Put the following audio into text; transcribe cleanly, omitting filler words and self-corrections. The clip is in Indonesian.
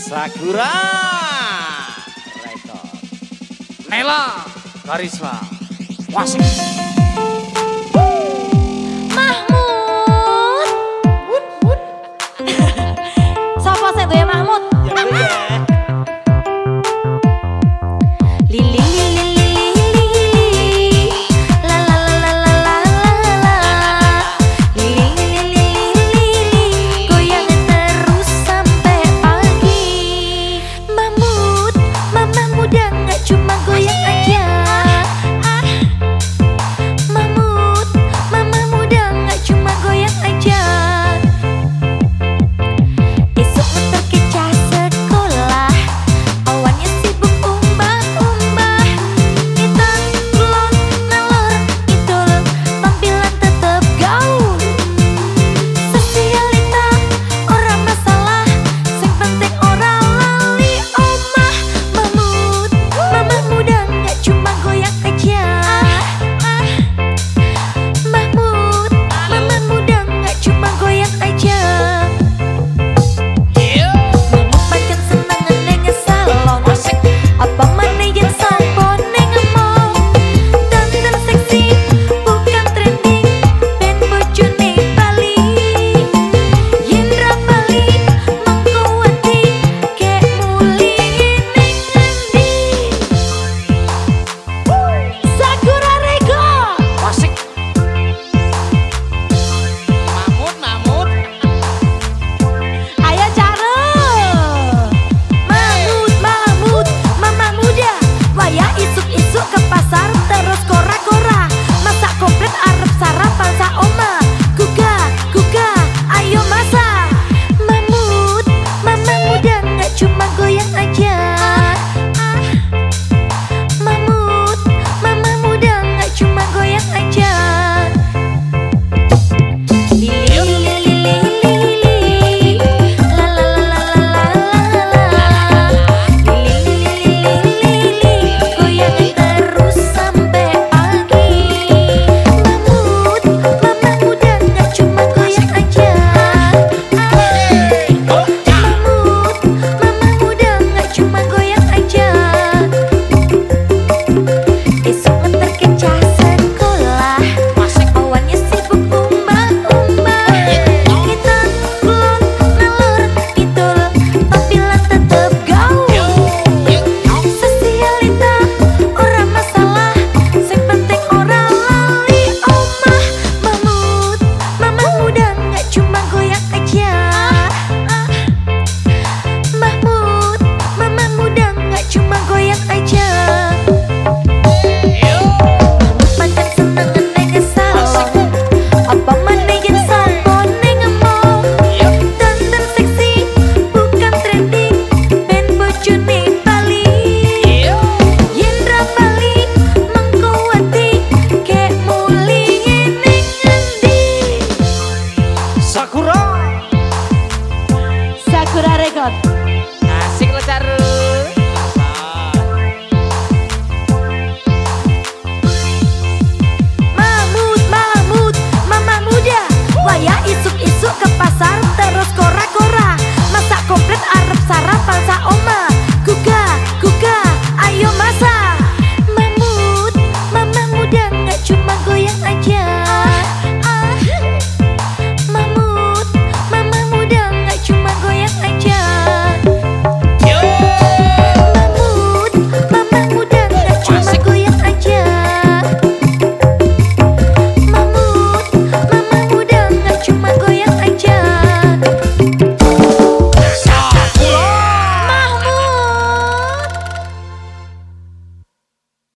Sakura Record Nela Karisma Wasik Mahmud Sapa sing duwe Mahmud? Ya ya. Lili la la la la la la Lili goyang terus sampai pagi. Mahmud, mama muda nggak cuma goyang aja. Mahmud, mama muda nggak cuma goyang aja. Esok terkecah sekolah, awannya sibuk umbah-umbah. Kita kulon ngalor idol, tampilan tetep gaul. Sosialita ora masalah, sing penting ora lali omah. Mahmud, mama muda nggak cuma goyang aja. Mahmud, mama muda nggak cuma goyang aja. Mahmud makin seneng neng salon, apa mana yang sampon neng mall. Dandan seksi bukan trending, ben bojone Bali. Yendra Bali mengkuati kek muli neng endi. Sakura Record Wasik Mahmud ayo cara. Mahmud, mama muda, waya isuk-isuk ke pasar terus kora-kora. Masak komplit arep sarapan sa oma. Guga, ayo masak. Mahmud, mama muda nggak cuma goyang aja. Mahmud, mama muda nggak cuma goyang aja. Goyang terus sampai pagi. Mahmud, mama muda nggak cuma goyang aja. Mahmud, mama muda nggak cuma goyang aja. Esok terkecah sekolah, awannya sibuk umbah-umbah. Kita kulon ngalor idol, tampilan tetep gaul. Sosialita ora masalah, sing penting ora lali omah. Mahmud, mama muda nggak cuma goyang aja. Mahmud, mama muda nggak cuma goyang aja. Makan seneng neng salon, apa mana yang sampon neng mall. Dandan seksi bukan trending, ben bojone Bali. Yendra Bali mengkuati kek muli neng endi. Sakura Record Asik lo Caru Mahmud, mama muda, waya isuk-isuk ke pasar